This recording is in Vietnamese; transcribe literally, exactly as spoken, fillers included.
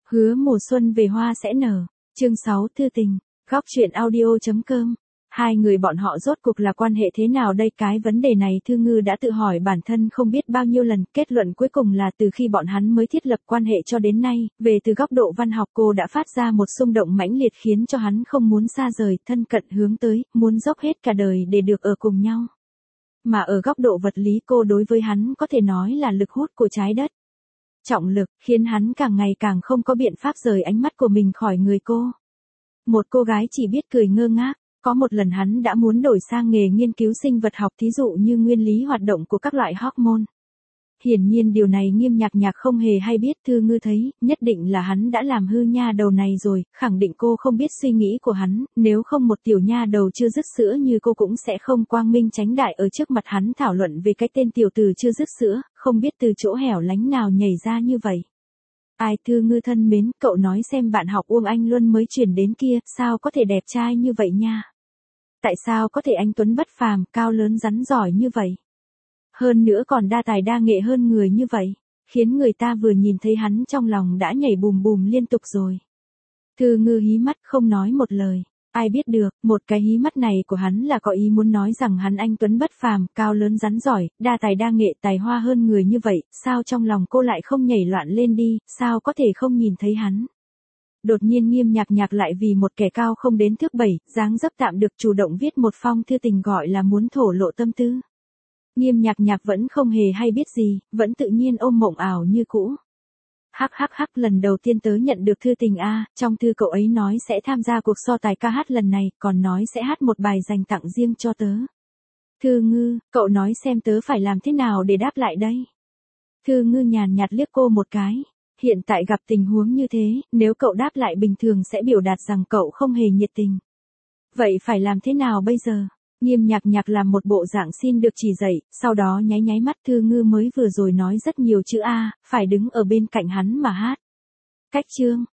Hứa mùa xuân về hoa sẽ nở. Chương sáu Thư tình. Góc truyện audio.com. Hai người bọn họ rốt cuộc là quan hệ thế nào đây? Cái vấn đề này Thư Ngư đã tự hỏi bản thân không biết bao nhiêu lần, kết luận cuối cùng là từ khi bọn hắn mới thiết lập quan hệ cho đến nay, về từ góc độ văn học cô đã phát ra một xung động mãnh liệt khiến cho hắn không muốn xa rời, thân cận hướng tới, muốn dốc hết cả đời để được ở cùng nhau. Mà ở góc độ vật lý cô đối với hắn có thể nói là lực hút của trái đất. Trọng lực, khiến hắn càng ngày càng không có biện pháp rời ánh mắt của mình khỏi người cô. Một cô gái chỉ biết cười ngơ ngác. Có một lần hắn đã muốn đổi sang nghề nghiên cứu sinh vật học, thí dụ như nguyên lý hoạt động của các loại hormone. Hiển nhiên điều này Nghiêm Nhạc Nhạc không hề hay biết. Thư Ngư thấy, nhất định là hắn đã làm hư nha đầu này rồi, khẳng định cô không biết suy nghĩ của hắn, nếu không một tiểu nha đầu chưa dứt sữa như cô cũng sẽ không quang minh chánh đại ở trước mặt hắn thảo luận về cái tên tiểu tử chưa dứt sữa, không biết từ chỗ hẻo lánh nào nhảy ra như vậy. Ai, Thư Ngư thân mến, cậu nói xem bạn học Uông Anh Luân mới chuyển đến kia, sao có thể đẹp trai như vậy nha? Tại sao có thể anh tuấn bất phàm, cao lớn rắn giỏi như vậy? Hơn nữa còn đa tài đa nghệ hơn người như vậy, khiến người ta vừa nhìn thấy hắn trong lòng đã nhảy bùm bùm liên tục rồi. Thư Ngư hí mắt không nói một lời. Ai biết được, một cái hí mắt này của hắn là có ý muốn nói rằng hắn anh tuấn bất phàm, cao lớn rắn giỏi, đa tài đa nghệ, tài hoa hơn người như vậy, sao trong lòng cô lại không nhảy loạn lên đi, sao có thể không nhìn thấy hắn? Đột nhiên Nghiêm Nhạc Nhạc lại vì một kẻ cao không đến thước bảy, dáng dấp tạm được chủ động viết một phong thư tình gọi là muốn thổ lộ tâm tư. Nghiêm Nhạc Nhạc vẫn không hề hay biết gì, vẫn tự nhiên ôm mộng ảo như cũ. Hắc hắc hắc, lần đầu tiên tớ nhận được thư tình a, trong thư cậu ấy nói sẽ tham gia cuộc so tài ca hát lần này, còn nói sẽ hát một bài dành tặng riêng cho tớ. Thư Ngư, cậu nói xem tớ phải làm thế nào để đáp lại đây? Thư Ngư nhàn nhạt liếc cô một cái. Hiện tại gặp tình huống như thế, nếu cậu đáp lại bình thường sẽ biểu đạt rằng cậu không hề nhiệt tình. Vậy phải làm thế nào bây giờ? Nghiêm Nhạc Nhạc làm một bộ dạng xin được chỉ dạy, sau đó nháy nháy mắt. Thư Ngư mới vừa rồi nói rất nhiều chữ A, phải đứng ở bên cạnh hắn mà hát. Cách chương,